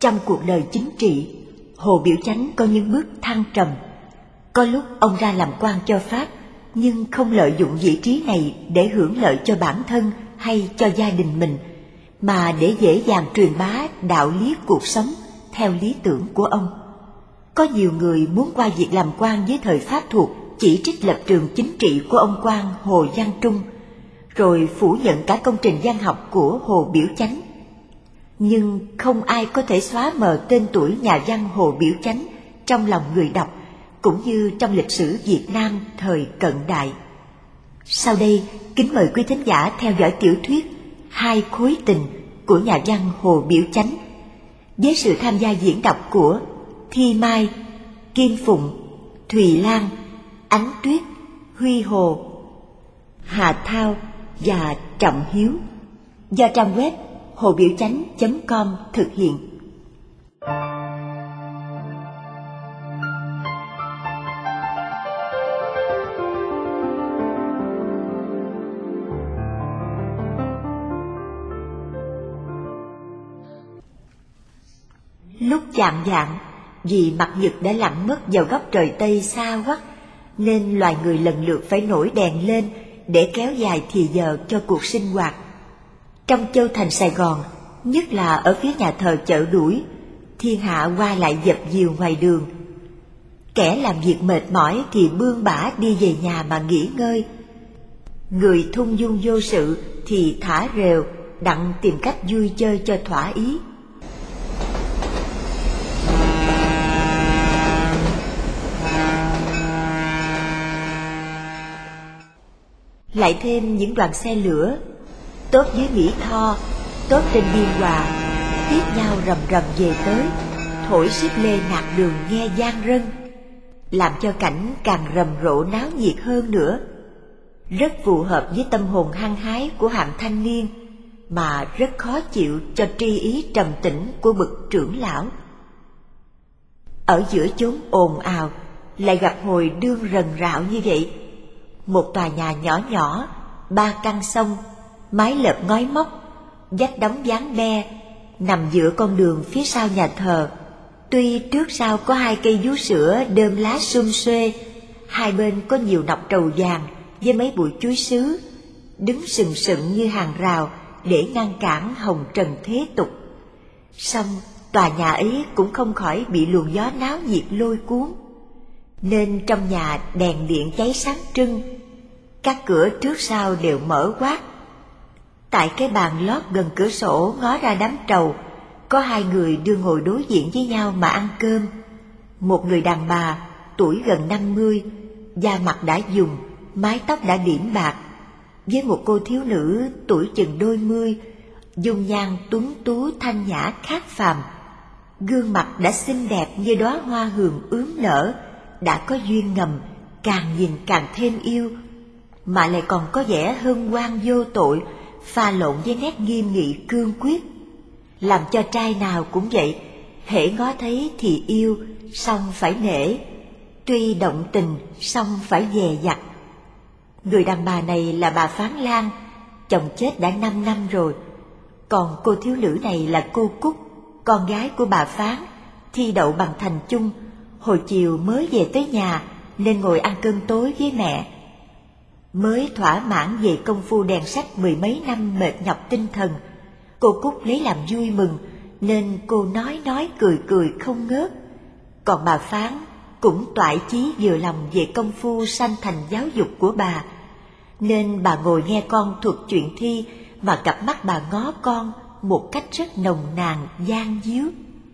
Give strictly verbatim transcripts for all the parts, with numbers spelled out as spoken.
Trong cuộc đời chính trị, Hồ Biểu Chánh có những bước thăng trầm. Có lúc ông ra làm quan cho Pháp, nhưng không lợi dụng vị trí này để hưởng lợi cho bản thân hay cho gia đình mình, mà để dễ dàng truyền bá đạo lý cuộc sống theo lý tưởng của ông. Có nhiều người muốn qua việc làm quan với thời Pháp thuộc chỉ trích lập trường chính trị của ông quan Hồ Văn Trung, rồi phủ nhận cả công trình văn học của Hồ Biểu Chánh. Nhưng không ai có thể xóa mờ tên tuổi nhà văn Hồ Biểu Chánh trong lòng người đọc, cũng như trong lịch sử Việt Nam thời cận đại. Sau đây, kính mời quý thính giả theo dõi tiểu thuyết Hai Khối Tình của nhà văn Hồ Biểu Chánh, với sự tham gia diễn đọc của Thi Mai, Kim Phụng, Thùy Lan, Ánh Tuyết, Huy Hồ, Hà Thao và Trọng Hiếu, do trang web hồ biểu chánh chấm com thực hiện. Lúc chạng vạng, vì mặt nhật đã lặn mất vào góc trời Tây xa quắc, nên loài người lần lượt phải nổi đèn lên để kéo dài thì giờ cho cuộc sinh hoạt. Trong châu thành Sài Gòn, nhất là ở phía nhà thờ Chợ Đuổi, thiên hạ qua lại dập dìu ngoài đường. Kẻ làm việc mệt mỏi thì bươn bả đi về nhà mà nghỉ ngơi. Người thung dung vô sự thì thả rều, đặng tìm cách vui chơi cho thỏa ý. Lại thêm những đoàn xe lửa, tốt dưới Mỹ Tho, tốt trên Biên Hòa, tiếp nhau rầm rầm về tới, thổi xích lê nạt đường nghe vang rân, làm cho cảnh càng rầm rộ náo nhiệt hơn nữa. Rất phù hợp với tâm hồn hăng hái của hạng thanh niên, mà rất khó chịu cho tri ý trầm tĩnh của bậc trưởng lão. Ở giữa chốn ồn ào, lại gặp hồi đương rần rạo như vậy. Một tòa nhà nhỏ nhỏ, ba căn sông, mái lợp ngói móc, vách đóng ván be, nằm giữa con đường phía sau nhà thờ. Tuy trước sau có hai cây vú sữa đơm lá sum xuê, hai bên có nhiều nọc trầu vàng với mấy bụi chuối sứ, đứng sừng sững như hàng rào để ngăn cản hồng trần thế tục. Song tòa nhà ấy cũng không khỏi bị luồng gió náo nhiệt lôi cuốn, nên trong nhà đèn điện cháy sáng trưng, các cửa trước sau đều mở quát. Tại cái bàn lót gần cửa sổ ngó ra đám trầu, có hai người đưa ngồi đối diện với nhau mà ăn cơm. Một người đàn bà, tuổi gần năm mươi, da mặt đã dùng, mái tóc đã điểm bạc, với một cô thiếu nữ tuổi chừng đôi mươi, dung nhan tuấn tú thanh nhã khác phàm. Gương mặt đã xinh đẹp như đóa hoa hường ướm nở, đã có duyên ngầm, càng nhìn càng thêm yêu, mà lại còn có vẻ hân hoan vô tội, pha lộn với nét nghiêm nghị cương quyết, làm cho trai nào cũng vậy, hễ ngó thấy thì yêu, song phải nể, tuy động tình song phải dè dặt. Người đàn bà này là bà Phán Lan, chồng chết đã năm năm rồi. Còn cô thiếu nữ này là cô Cúc, con gái của bà Phán, thi đậu bằng thành chung, hồi chiều mới về tới nhà nên ngồi ăn cơm tối với mẹ. Mới thỏa mãn về công phu đèn sách mười mấy năm mệt nhọc tinh thần, cô Cúc lấy làm vui mừng, nên cô nói nói cười cười không ngớt. Còn bà Phán cũng toại chí vừa lòng về công phu sanh thành giáo dục của bà, nên bà ngồi nghe con thuật chuyện thi mà cặp mắt bà ngó con một cách rất nồng nàn gian díu.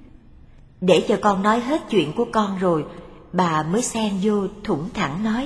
Để cho con nói hết chuyện của con rồi, bà mới xen vô thủng thẳng nói: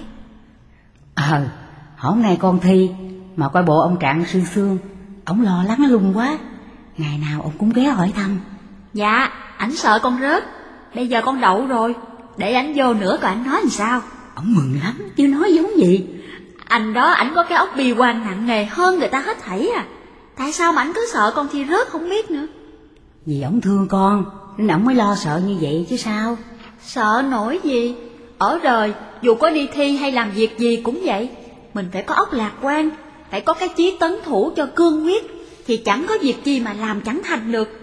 Ờ, hôm nay con thi mà coi bộ ông Trạng sương sương, ổng lo lắng lung quá, ngày nào ông cũng ghé hỏi thăm. Dạ, ảnh sợ con rớt, bây giờ con đậu rồi, để ảnh vô nữa coi ảnh nói làm sao. Ổng mừng lắm chứ nói giống gì. Anh đó ảnh có cái óc bi quan nặng nề hơn người ta hết thảy à. Tại sao mà ảnh cứ sợ con thi rớt không biết nữa. Vì ổng thương con nên ổng mới lo sợ như vậy chứ sao. Sợ nổi gì, ở đời dù có đi thi hay làm việc gì cũng vậy, mình phải có óc lạc quan, phải có cái chí tấn thủ cho cương quyết, thì chẳng có việc gì mà làm chẳng thành được.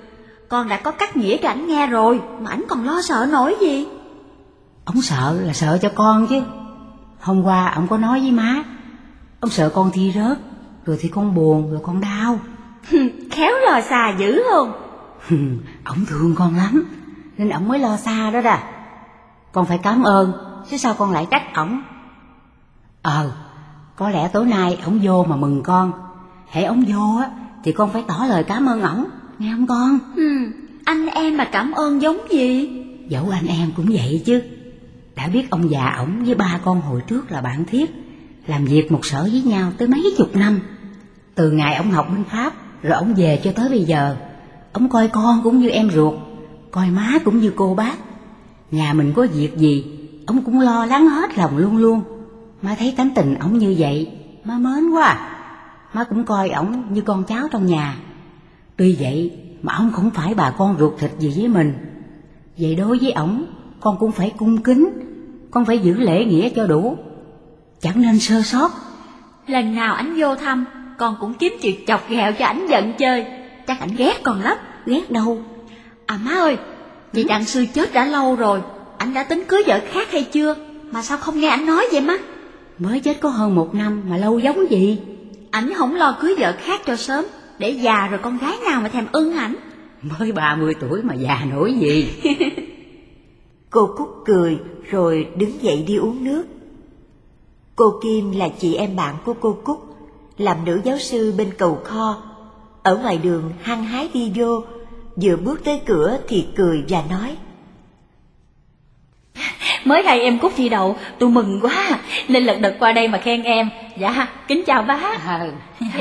con đã có cắt nghĩa cho ảnh nghe rồi, mà ảnh còn lo sợ nổi gì. Ông sợ là sợ cho con chứ. Hôm qua ông có nói với má, ông sợ con thi rớt, rồi thì con buồn, rồi con đau. Khéo lo xa dữ không? Ông thương con lắm, nên ông mới lo xa đó đà. Con phải cảm ơn, chứ sao con lại trách ổng. Ờ, có lẽ tối nay ổng vô mà mừng con. Hễ ổng vô á, thì con phải tỏ lời cảm ơn ổng, nghe không con? Ừ, anh em mà cảm ơn giống gì? Dẫu anh em cũng vậy chứ. Đã biết ông già ổng với ba con hồi trước là bạn thiết, làm việc một sở với nhau tới mấy chục năm. Từ ngày ổng học binh pháp rồi ổng về cho tới bây giờ, ổng coi con cũng như em ruột, coi má cũng như cô bác. Nhà mình có việc gì ổng cũng lo lắng hết lòng luôn luôn. Má thấy tánh tình ổng như vậy, má mến quá à. Má cũng coi ổng như con cháu trong nhà. Tuy vậy mà ổng không phải bà con ruột thịt gì với mình. Vậy đối với ổng, con cũng phải cung kính, con phải giữ lễ nghĩa cho đủ, chẳng nên sơ sót. Lần nào ảnh vô thăm, con cũng kiếm chuyện chọc ghẹo cho ảnh giận chơi. Chắc ảnh ghét con lắm. Ghét đâu. À má ơi, chị Đặng Sư chết đã lâu rồi, ảnh đã tính cưới vợ khác hay chưa? Mà sao không nghe ảnh nói vậy má? Mới chết có hơn một năm mà lâu giống gì. Ảnh không lo cưới vợ khác cho sớm, để già rồi con gái nào mà thèm ưng ảnh. Mới ba mươi tuổi mà già nổi gì. Cô Cúc cười rồi đứng dậy đi uống nước. Cô Kim là chị em bạn của cô Cúc, làm nữ giáo sư bên cầu kho. Ở ngoài đường hăng hái đi vô, vừa bước tới cửa thì cười và nói: Mới đây em Cúc thi đậu, tôi mừng quá, nên lật đật qua đây mà khen em. Dạ, kính chào bác. À,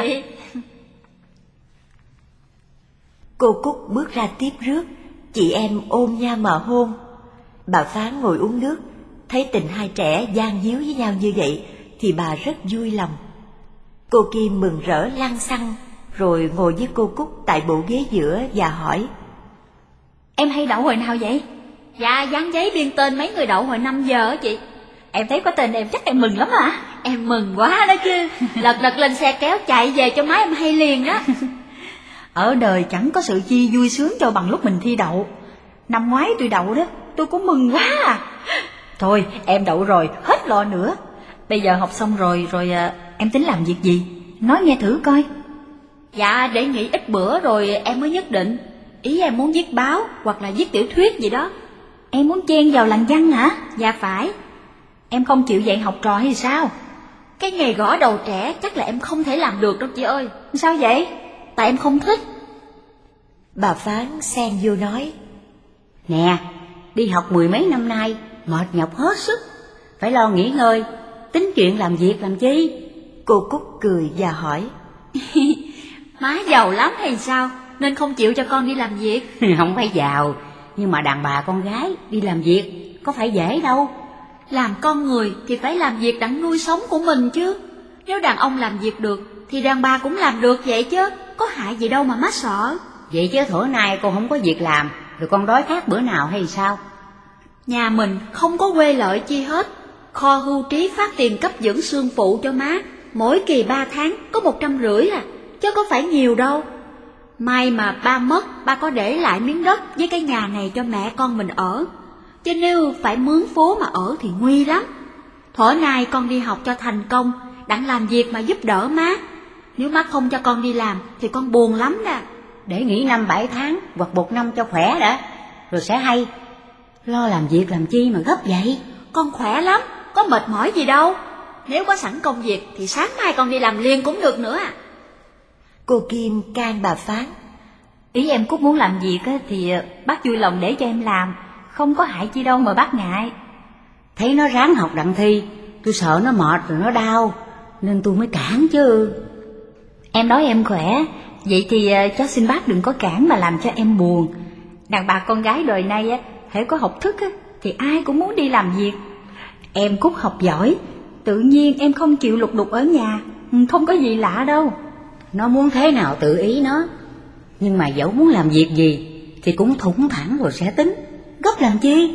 Cô Cúc bước ra tiếp rước, chị em ôm nhau mà hôn. Bà Phán ngồi uống nước, thấy tình hai trẻ gian díu với nhau như vậy thì bà rất vui lòng. Cô Kim mừng rỡ lăn xăng, rồi ngồi với cô Cúc tại bộ ghế giữa và hỏi: Em hay đậu hồi nào vậy? Dạ, dán giấy biên tên mấy người đậu hồi năm giờ á chị. Em thấy có tên em chắc em mừng lắm hả? Em mừng quá đó chứ. Lật đật lên xe kéo chạy về cho má em hay liền đó. Ở đời chẳng có sự chi vui sướng cho bằng lúc mình thi đậu. Năm ngoái tôi đậu đó, tôi cũng mừng quá à. Thôi em đậu rồi, hết lo nữa. Bây giờ học xong rồi, rồi à, em tính làm việc gì? Nói nghe thử coi. Dạ, để nghỉ ít bữa rồi em mới nhất định. Ý em muốn viết báo hoặc là viết tiểu thuyết gì đó. Em muốn chen vào làng văn hả? Dạ phải. Em không chịu dạy học trò hay sao? Cái nghề gõ đầu trẻ chắc là em không thể làm được đâu chị ơi. Sao vậy? Tại em không thích. Bà Phán xen vô nói: Nè, đi học mười mấy năm nay, mệt nhọc hết sức, phải lo nghỉ ngơi, tính chuyện làm việc làm chi? Cô Cúc cười và hỏi: Má giàu lắm hay sao, nên không chịu cho con đi làm việc? Không phải giàu, nhưng mà đàn bà con gái đi làm việc có phải dễ đâu. Làm con người thì phải làm việc đặng nuôi sống của mình chứ. Nếu đàn ông làm việc được thì đàn bà cũng làm được vậy chứ, có hại gì đâu mà má sợ. Vậy chứ thuở nay con không có việc làm, rồi con đói khát bữa nào hay sao? Nhà mình không có quê lợi chi hết. Kho hưu trí phát tiền cấp dưỡng xương phụ cho má, mỗi kỳ ba tháng có một trăm rưỡi à, chứ có phải nhiều đâu. May mà ba mất, ba có để lại miếng đất với cái nhà này cho mẹ con mình ở. Chứ nếu phải mướn phố mà ở thì nguy lắm. Thuở nay con đi học cho thành công, đặng làm việc mà giúp đỡ má. Nếu má không cho con đi làm thì con buồn lắm nè. Để nghỉ năm bảy tháng hoặc một năm cho khỏe đã, rồi sẽ hay. Lo làm việc làm chi mà gấp vậy? Con khỏe lắm, có mệt mỏi gì đâu. Nếu có sẵn công việc thì sáng mai con đi làm liền cũng được nữa à. Cô Kim can bà Phán: Ý em Cúc muốn làm việc thì bác vui lòng để cho em làm, không có hại chi đâu mà bác ngại. Thấy nó ráng học đặng thi, tôi sợ nó mệt rồi nó đau, nên tôi mới cản chứ. Em nói em khỏe, vậy thì cháu xin bác đừng có cản mà làm cho em buồn. Đàn bà con gái đời nay á, hễ có học thức á, thì ai cũng muốn đi làm việc. Em Cúc học giỏi, tự nhiên em không chịu lục đục ở nhà, không có gì lạ đâu. Nó muốn thế nào tự ý nó, nhưng mà dẫu muốn làm việc gì thì cũng thủng thẳng rồi sẽ tính, gấp làm chi.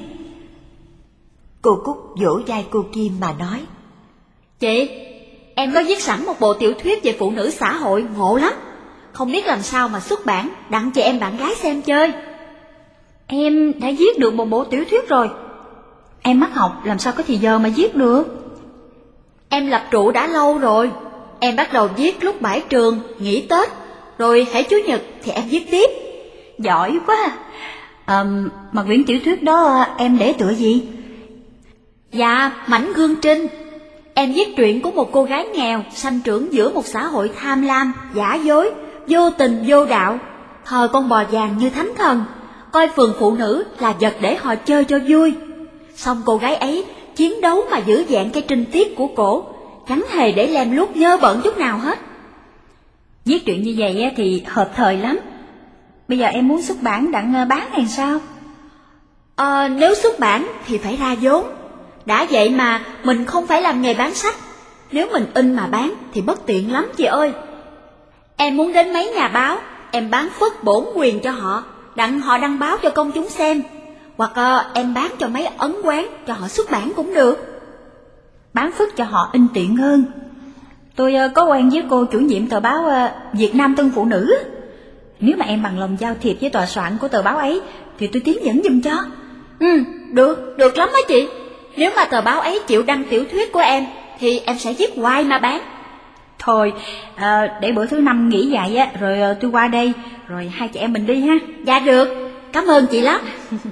Cô Cúc vỗ vai cô Kim mà nói: Chị, em có viết sẵn một bộ tiểu thuyết về phụ nữ xã hội ngộ lắm. không biết làm sao mà xuất bản đặng cho em bạn gái xem chơi. Em đã viết được một bộ tiểu thuyết rồi. Em mắc học làm sao có thì giờ mà viết được. Em lập trụ đã lâu rồi. Em bắt đầu viết lúc bãi trường, nghỉ Tết, rồi hễ Chủ nhật thì em viết tiếp. Giỏi quá. À, mà quyển tiểu thuyết đó em để tựa gì? Dạ, Mảnh Gương Trinh. Em viết truyện của một cô gái nghèo sanh trưởng giữa một xã hội tham lam, giả dối, vô tình vô đạo, thờ con bò vàng như thánh thần, coi phường phụ nữ là vật để họ chơi cho vui. Xong cô gái ấy chiến đấu mà giữ dạng cái trinh tiết của cổ, chẳng hề để lem luốc nhơ bẩn chút nào hết. Viết truyện như vậy thì hợp thời lắm. Bây giờ em muốn xuất bản đặng bán hay sao? Ờ, nếu xuất bản thì phải ra vốn. Đã vậy mà mình không phải làm nghề bán sách. Nếu mình in mà bán thì bất tiện lắm chị ơi. Em muốn đến mấy nhà báo, em bán phất bổn quyền cho họ, đặng họ đăng báo cho công chúng xem. Hoặc uh, em bán cho mấy ấn quán cho họ xuất bản cũng được. Bán phất cho họ in tiện hơn. Tôi uh, có quen với cô chủ nhiệm tờ báo uh, Việt Nam Tân Phụ Nữ. Nếu mà em bằng lòng giao thiệp với tòa soạn của tờ báo ấy thì tôi tiến dẫn giùm cho. Ừ, được, được lắm đó chị. Nếu mà tờ báo ấy chịu đăng tiểu thuyết của em thì em sẽ viết hoài mà bán. Thôi, à, để bữa thứ năm nghỉ dạy á, rồi à, tôi qua đây, rồi hai chị em mình đi ha. Dạ được, cảm ơn chị lắm.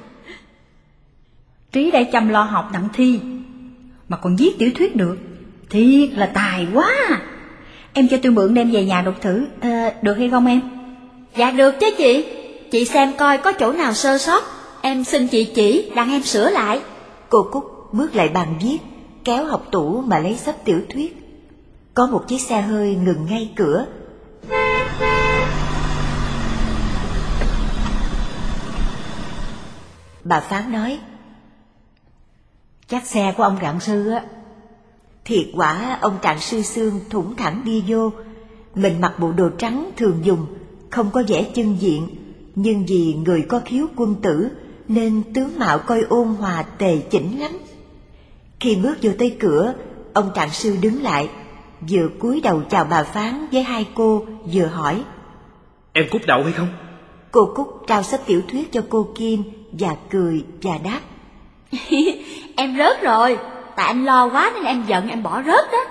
Trí đã chăm lo học đặng thi, mà còn viết tiểu thuyết được, thiệt là tài quá. Em cho tôi mượn đem về nhà đọc thử, à, được hay không em? Dạ được chứ chị. Chị xem coi có chỗ nào sơ sót, em xin chị chỉ, đặng em sửa lại. Cô Cúc bước lại bàn viết, kéo học tủ mà lấy sấp tiểu thuyết. Có một chiếc xe hơi ngừng ngay cửa. Bà Phán nói: Chắc xe của ông Trạng Sư á. Thiệt quả ông Trạng Sư Sương thủng thẳng đi vô. Mình mặc bộ đồ trắng thường dùng, không có vẻ chân diện, nhưng vì người có khiếu quân tử nên tướng mạo coi ôn hòa tề chỉnh lắm. Khi bước vô tới cửa, ông Trạng Sư đứng lại, vừa cúi đầu chào bà Phán với hai cô, vừa hỏi: Em Cúc đậu hay không? Cô Cúc trao sấp tiểu thuyết cho cô Kim và cười và đáp: Em rớt rồi, tại anh lo quá nên em giận em bỏ rớt đó.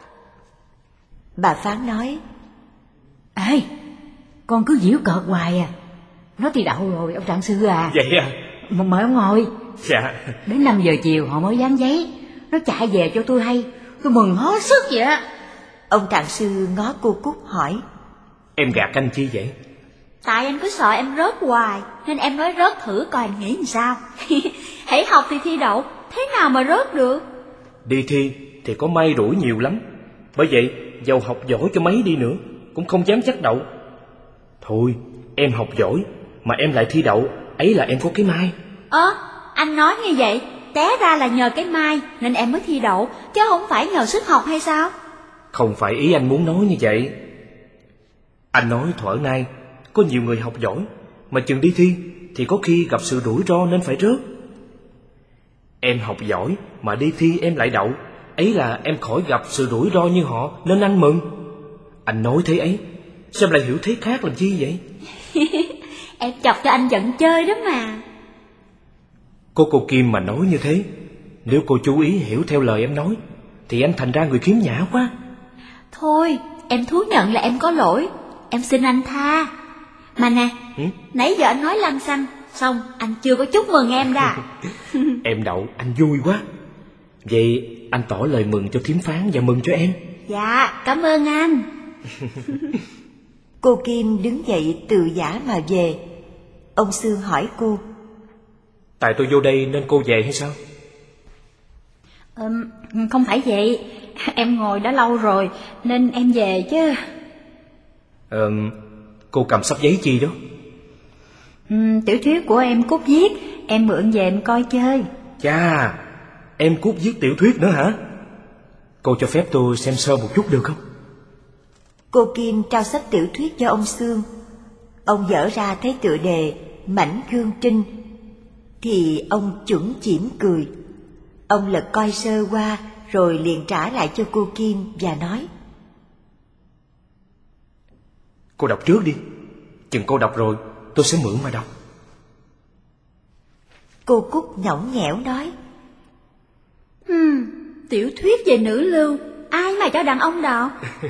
Bà Phán nói: Ê, con cứ giễu cợt hoài à. Nó thì đậu rồi ông Trạng Sư à. Vậy à? M- mời ông ngồi. Dạ. Đến năm giờ chiều họ mới dán giấy. Nó chạy về cho tôi hay, tôi mừng hết sức vậy á. Ông Trạng Sư ngó cô Cúc hỏi: Em gạt anh chi vậy? Tại anh cứ sợ em rớt hoài, nên em nói rớt thử coi anh nghĩ làm sao. Hãy học thì thi đậu, thế nào mà rớt được. Đi thi thì có may rủi nhiều lắm. Bởi vậy dầu học giỏi cho mấy đi nữa cũng không dám chắc đậu. Thôi em học giỏi mà em lại thi đậu, ấy là em có cái may. Ơ, à, anh nói như vậy, té ra là nhờ cái may nên em mới thi đậu, chứ không phải nhờ sức học hay sao? Không phải ý anh muốn nói như vậy. Anh nói thuở nay có nhiều người học giỏi mà chừng đi thi thì có khi gặp sự rủi ro nên phải rớt. Em học giỏi mà đi thi em lại đậu, ấy là em khỏi gặp sự rủi ro như họ nên anh mừng. Anh nói thế ấy, sao em lại hiểu thế khác làm chi vậy? Em chọc cho anh giận chơi đó mà. Cô cô Kim mà nói như thế, nếu cô chú ý hiểu theo lời em nói thì anh thành ra người khiếm nhã quá. Thôi, em thú nhận là em có lỗi, em xin anh tha. Mà nè, ừ? Nãy giờ anh nói lăng xăng, xong anh chưa có chúc mừng em đã. Em đậu anh vui quá. Vậy anh tỏ lời mừng cho thím Phán và mừng cho em. Dạ, cảm ơn anh. Cô Kim đứng dậy từ giã mà về. Ông Sương hỏi cô: Tại tôi vô đây nên cô về hay sao? Ừ, không phải vậy, em ngồi đã lâu rồi nên em về chứ. Ờ, cô cầm sắp giấy chi đó? Ừ, tiểu thuyết của em Cúc viết, em mượn về em coi chơi. Chà, em Cúc viết tiểu thuyết nữa hả? Cô cho phép tôi xem sơ một chút được không? Cô Kim trao sách tiểu thuyết cho ông Sương. Ông dở ra thấy tựa đề Mảnh Gương Trinh thì ông chuẩn chỉm cười. Ông lật coi sơ qua rồi liền trả lại cho cô Kim và nói: Cô đọc trước đi. Chừng cô đọc rồi tôi sẽ mượn mà đọc. Cô Cúc nhõng nhẽo nói. Hmm, tiểu thuyết về nữ lưu, ai mà cho đàn ông đọc?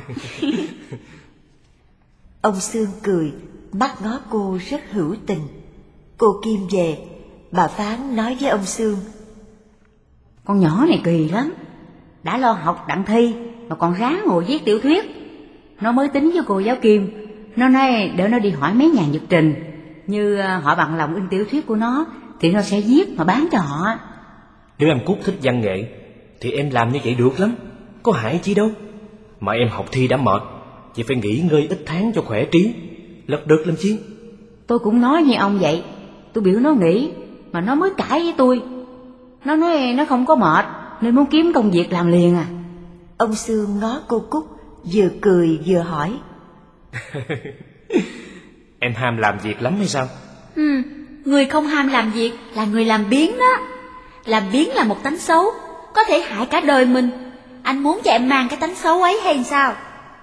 Ông Sương cười, mắt ngó cô rất hữu tình. Cô Kim về, bà Phán nói với ông Sương. Con nhỏ này kỳ lắm, đã lo học đặng thi mà còn ráng ngồi viết tiểu thuyết. Nó mới tính với cô giáo Kim, nó nói để nó đi hỏi mấy nhà nhật trình, như họ bằng lòng in tiểu thuyết của nó thì nó sẽ viết mà bán cho họ. Nếu em Cúc thích văn nghệ thì em làm như vậy được lắm, có hại chi đâu. Mà em học thi đã mệt, chỉ phải nghỉ ngơi ít tháng cho khỏe trí, lật đật làm chi. Tôi cũng nói như ông vậy, tôi biểu nó nghỉ mà nó mới cãi với tôi. Nó nói nó không có mệt nên muốn kiếm công việc làm liền à. Ông Sương ngó cô Cúc, vừa cười vừa hỏi. Em ham làm việc lắm hay sao? Ừ, người không ham làm việc là người làm biếng đó. Làm biếng là một tánh xấu, có thể hại cả đời mình. Anh muốn cho em mang cái tánh xấu ấy hay sao?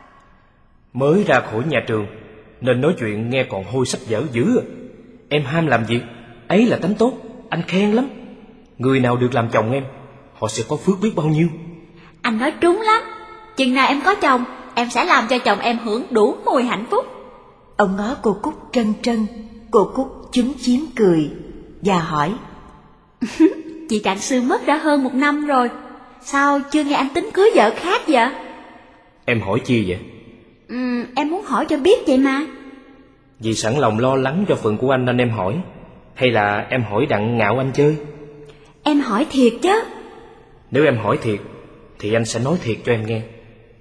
Mới ra khỏi nhà trường nên nói chuyện nghe còn hôi sách vở dữ à. Em ham làm việc, ấy là tánh tốt, anh khen lắm. Người nào được làm chồng em, họ sẽ có phước biết bao nhiêu. Anh nói trúng lắm. Chừng nào em có chồng, em sẽ làm cho chồng em hưởng đủ mùi hạnh phúc. Ông ngó cô Cúc trân trân. Cô Cúc chúm chím cười và hỏi. Chị Trạng Sương mất đã hơn một năm rồi, sao chưa nghe anh tính cưới vợ khác vậy? Em hỏi chi vậy? Ừ, em muốn hỏi cho biết vậy mà. Vì sẵn lòng lo lắng cho phận của anh nên em hỏi, hay là em hỏi đặng ngạo anh chơi? Em hỏi thiệt chứ. Nếu em hỏi thiệt thì anh sẽ nói thiệt cho em nghe.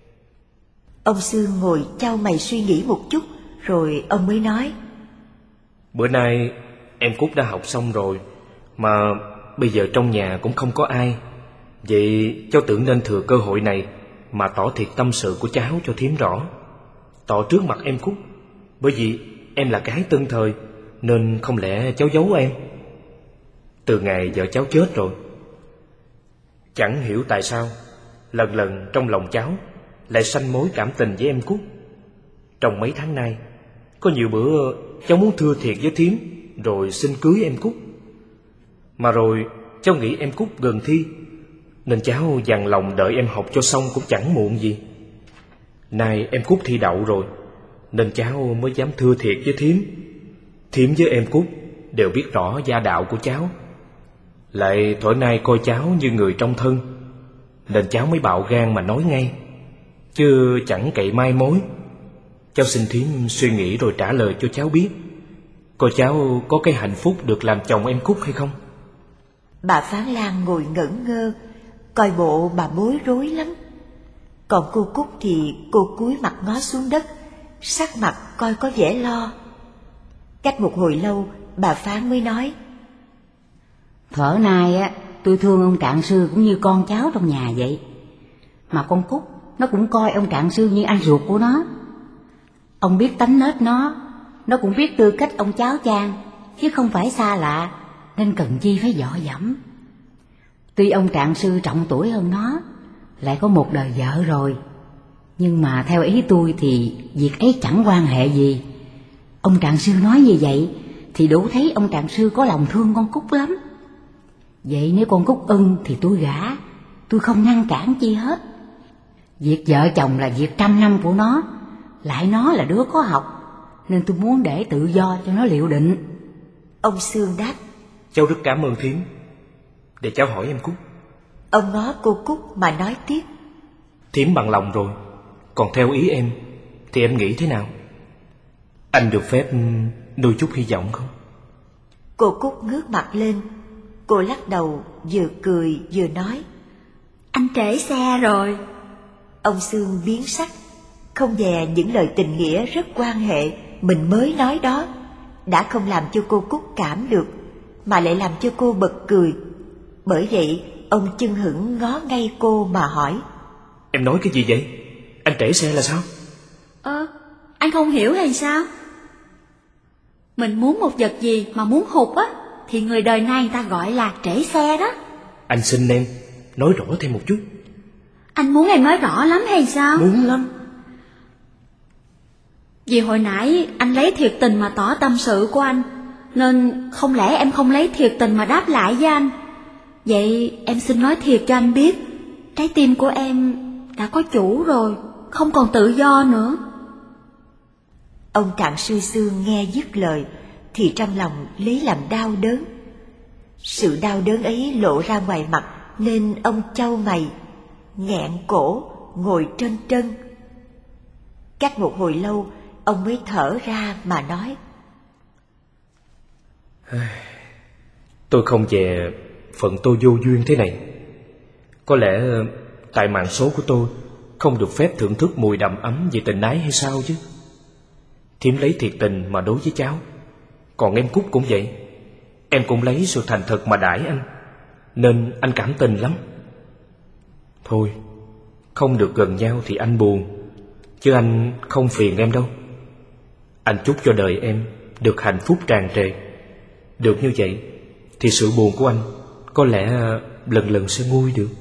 Ông Sương ngồi chau mày suy nghĩ một chút, rồi ông mới nói. Bữa nay em Cúc đã học xong rồi, mà bây giờ trong nhà cũng không có ai. Vậy cháu tưởng nên thừa cơ hội này mà tỏ thiệt tâm sự của cháu cho thím rõ. Tỏ trước mặt em Cúc, bởi vì em là gái tân thời, nên không lẽ cháu giấu em. Từ ngày vợ cháu chết rồi, chẳng hiểu tại sao lần lần trong lòng cháu lại sanh mối cảm tình với em Cúc. Trong mấy tháng nay, có nhiều bữa cháu muốn thưa thiệt với thím rồi xin cưới em Cúc. Mà rồi cháu nghĩ em Cúc gần thi, nên cháu dằn lòng đợi em học cho xong cũng chẳng muộn gì. Nay em Cúc thi đậu rồi, nên cháu mới dám thưa thiệt với thím. Thím với em Cúc đều biết rõ gia đạo của cháu, lại thuở nay coi cháu như người trong thân, nên cháu mới bạo gan mà nói ngay, chứ chẳng cậy mai mối. Cháu xin thím suy nghĩ rồi trả lời cho cháu biết, coi cháu có cái hạnh phúc được làm chồng em Cúc hay không. Bà Phán Lan ngồi ngẩn ngơ, coi bộ bà bối rối lắm. Còn cô Cúc thì cô cúi mặt ngó xuống đất, sắc mặt coi có vẻ lo. Cách một hồi lâu, bà Phán mới nói. Thuở nay á, tôi thương ông Trạng Sư cũng như con cháu trong nhà vậy. Mà con Cúc nó cũng coi ông Trạng Sư như anh ruột của nó. Ông biết tánh nết nó, nó cũng biết tư cách ông cháu Trang, chứ không phải xa lạ, nên cần chi phải dọ dẫm. Tuy ông Trạng Sư trọng tuổi hơn nó, lại có một đời vợ rồi, nhưng mà theo ý tôi thì việc ấy chẳng quan hệ gì. Ông Trạng Sư nói như vậy thì đủ thấy ông Trạng Sư có lòng thương con Cúc lắm. Vậy nếu con Cúc ưng thì tôi gả, tôi không ngăn cản chi hết. Việc vợ chồng là việc trăm năm của nó, lại nó là đứa có học, nên tôi muốn để tự do cho nó liệu định. Ông Sương đáp. Cháu rất cảm ơn thím. Để cháu hỏi em Cúc. Ông ngó cô Cúc mà nói tiếp. Thím bằng lòng rồi, còn theo ý em thì em nghĩ thế nào? Anh được phép nuôi chút hy vọng không? Cô Cúc ngước mặt lên, cô lắc đầu vừa cười vừa nói. Anh trễ xe rồi. Ông Sương biến sắc, không dè những lời tình nghĩa rất quan hệ mình mới nói đó đã không làm cho cô Cúc cảm được, mà lại làm cho cô bật cười. Bởi vậy ông chưng hửng ngó ngay cô mà hỏi. Em nói cái gì vậy? Anh trễ xe là sao? Ơ, anh không hiểu hay sao? Mình muốn một vật gì mà muốn hụt á, thì người đời nay người ta gọi là trễ xe đó. Anh xin em nói rõ thêm một chút. Anh muốn em nói rõ lắm hay sao? Muốn lắm. Vì hồi nãy anh lấy thiệt tình mà tỏ tâm sự của anh, nên không lẽ em không lấy thiệt tình mà đáp lại với anh. Vậy em xin nói thiệt cho anh biết, trái tim của em đã có chủ rồi, không còn tự do nữa. Ông Trạng Sư Xương nghe dứt lời thì trong lòng lấy làm đau đớn. Sự đau đớn ấy lộ ra ngoài mặt nên ông chau mày, nghẹn cổ, ngồi trân trân. Cách một hồi lâu, ông mới thở ra mà nói: Tôi không về phận tôi vô duyên thế này. Có lẽ tại mạng số của tôi không được phép thưởng thức mùi đầm ấm về tình ái hay sao chứ. Thím lấy thiệt tình mà đối với cháu, còn em Cúc cũng vậy. Em cũng lấy sự thành thật mà đãi anh, nên anh cảm tình lắm. Thôi, không được gần nhau thì anh buồn, chứ anh không phiền em đâu. Anh chúc cho đời em được hạnh phúc tràn trề. Được như vậy thì sự buồn của anh có lẽ lần lần sẽ nguôi được.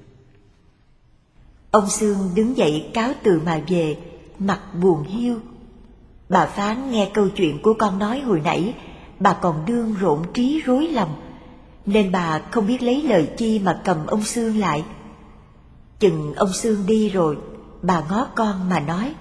Ông Xương đứng dậy cáo từ mà về, mặt buồn hiu. Bà Phán nghe câu chuyện của con nói hồi nãy, bà còn đương rộn trí rối lòng, nên bà không biết lấy lời chi mà cầm ông Xương lại. Chừng ông Xương đi rồi, bà ngó con mà nói: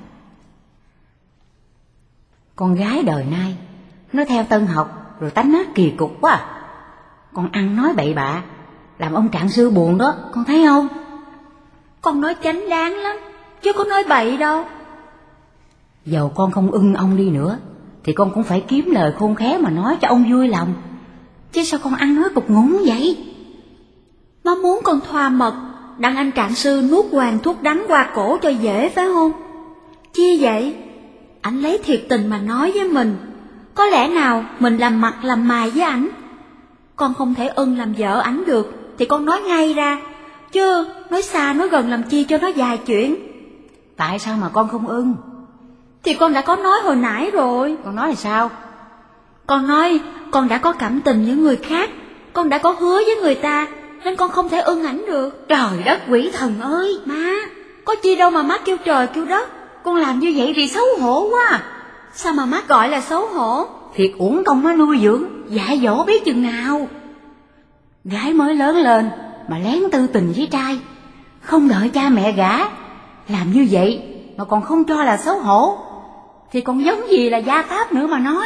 Con gái đời nay nó theo Tân học rồi tánh nết kỳ cục quá à. Con ăn nói bậy bạ làm ông Trạng Sư buồn đó, con thấy không? Con nói chánh đáng lắm, chứ có nói bậy đâu. Dầu con không ưng ông đi nữa thì con cũng phải kiếm lời khôn khéo mà nói cho ông vui lòng, chứ sao con ăn nói cục ngủng vậy? Nó muốn con thoa mật, đặng anh Trạng Sư nuốt hoàng thuốc đắng qua cổ cho dễ, phải không? Chi vậy? Anh lấy thiệt tình mà nói với mình, có lẽ nào mình làm mặt làm mày với ảnh. Con không thể ưng làm vợ ảnh được thì con nói ngay ra, chứ nói xa nói gần làm chi cho nó dài chuyện. Tại sao mà con không ưng? Thì con đã có nói hồi nãy rồi. Con nói là sao? Con nói con đã có cảm tình với người khác, con đã có hứa với người ta, nên con không thể ưng ảnh được. Trời đất quỷ thần ơi! Má, có chi đâu mà má kêu trời kêu đất. Con làm như vậy thì xấu hổ quá. Sao mà má gọi là xấu hổ? Thiệt uổng công nó nuôi dưỡng, dạy dỗ biết chừng nào. Gái mới lớn lên mà lén tư tình với trai, không đợi cha mẹ gả, làm như vậy mà còn không cho là xấu hổ, thì còn giống gì là gia pháp nữa mà nói.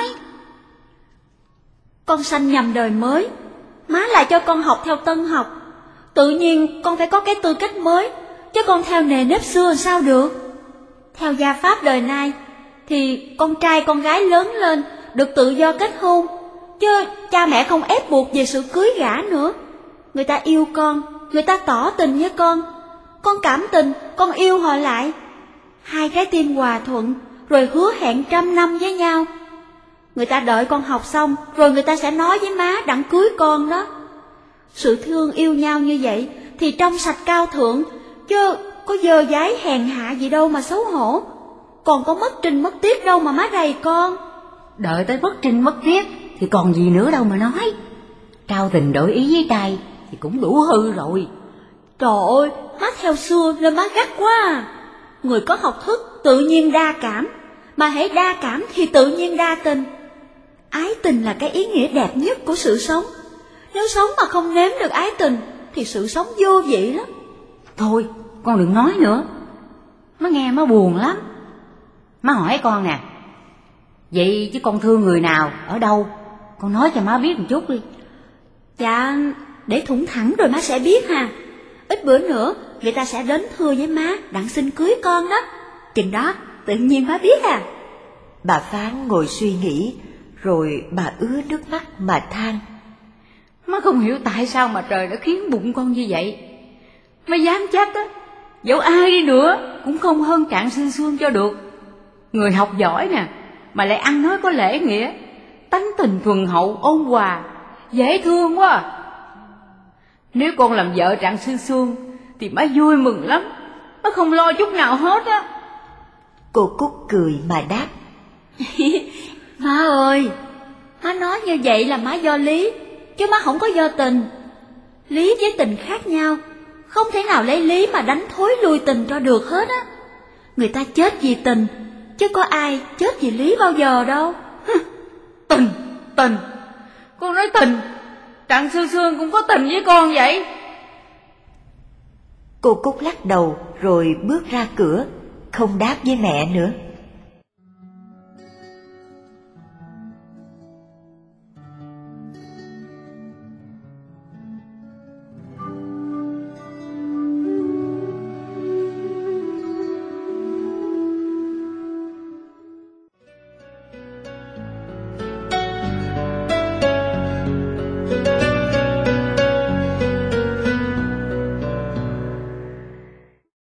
Con sanh nhầm đời mới, má lại cho con học theo Tân học, tự nhiên con phải có cái tư cách mới, chứ con theo nề nếp xưa sao được. Theo gia pháp đời nay thì con trai con gái lớn lên được tự do kết hôn, chứ cha mẹ không ép buộc về sự cưới gả nữa. Người ta yêu con, người ta tỏ tình với con, con cảm tình, con yêu họ lại. Hai trái tim hòa thuận, rồi hứa hẹn trăm năm với nhau. Người ta đợi con học xong, rồi người ta sẽ nói với má đặng cưới con đó. Sự thương yêu nhau như vậy thì trong sạch cao thượng, chứ có dơ dái hèn hạ gì đâu mà xấu hổ. Còn có mất trinh mất tiết đâu mà má rầy con. Đợi tới mất trinh mất tiết thì còn gì nữa đâu mà nói. Trao tình đổi ý với trai thì cũng đủ hư rồi. Trời ơi, má theo xưa nên má gắt quá à. Người có học thức tự nhiên đa cảm, mà hễ đa cảm thì tự nhiên đa tình. Ái tình là cái ý nghĩa đẹp nhất của sự sống. Nếu sống mà không nếm được ái tình thì sự sống vô vị lắm. Thôi, con đừng nói nữa, má nghe má buồn lắm. Má hỏi con nè, vậy chứ con thương người nào, ở đâu? Con nói cho má biết một chút đi. Dạ, để thủng thẳng rồi má sẽ biết ha. Ít bữa nữa người ta sẽ đến thưa với má đặng xin cưới con đó. Chừng đó tự nhiên má biết à. Bà Phán ngồi suy nghĩ, rồi bà ứa nước mắt mà than: Má không hiểu tại sao mà trời đã khiến bụng con như vậy. Má dám chắc á, dẫu ai đi nữa cũng không hơn Trạng Sư Xương cho được. Người học giỏi nè, mà lại ăn nói có lễ nghĩa, tánh tình thuần hậu ôn hòa, dễ thương quá à. Nếu con làm vợ Trạng Sư Xương thì má vui mừng lắm, má không lo chút nào hết á. Cô Cúc cười mà đáp: Má ơi, má nói như vậy là má do lý, chứ má không có do tình. Lý với tình khác nhau, không thể nào lấy lý mà đánh thối lui tình cho được hết á. Người ta chết vì tình, chứ có ai chết vì Lý bao giờ đâu. Tình, tình, con nói tình, Đặng Sương Sương cũng có tình với con vậy. Cô Cúc lắc đầu rồi bước ra cửa, không đáp với mẹ nữa.